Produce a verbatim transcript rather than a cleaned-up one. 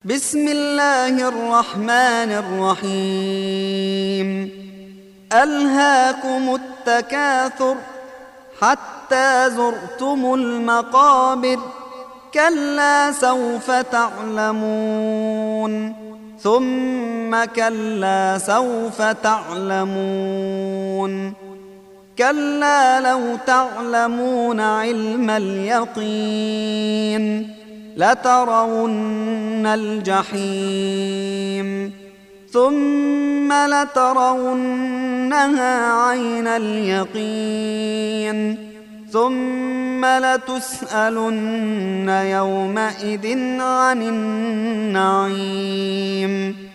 بسم الله الرحمن الرحيم ألهاكم التكاثر حتى زرتم المقابر كلا سوف تعلمون ثم كلا سوف تعلمون كلا لو تعلمون علم اليقين لترون الجحيم ثم لترونها عين اليقين ثم لتسألن يومئذ عن النعيم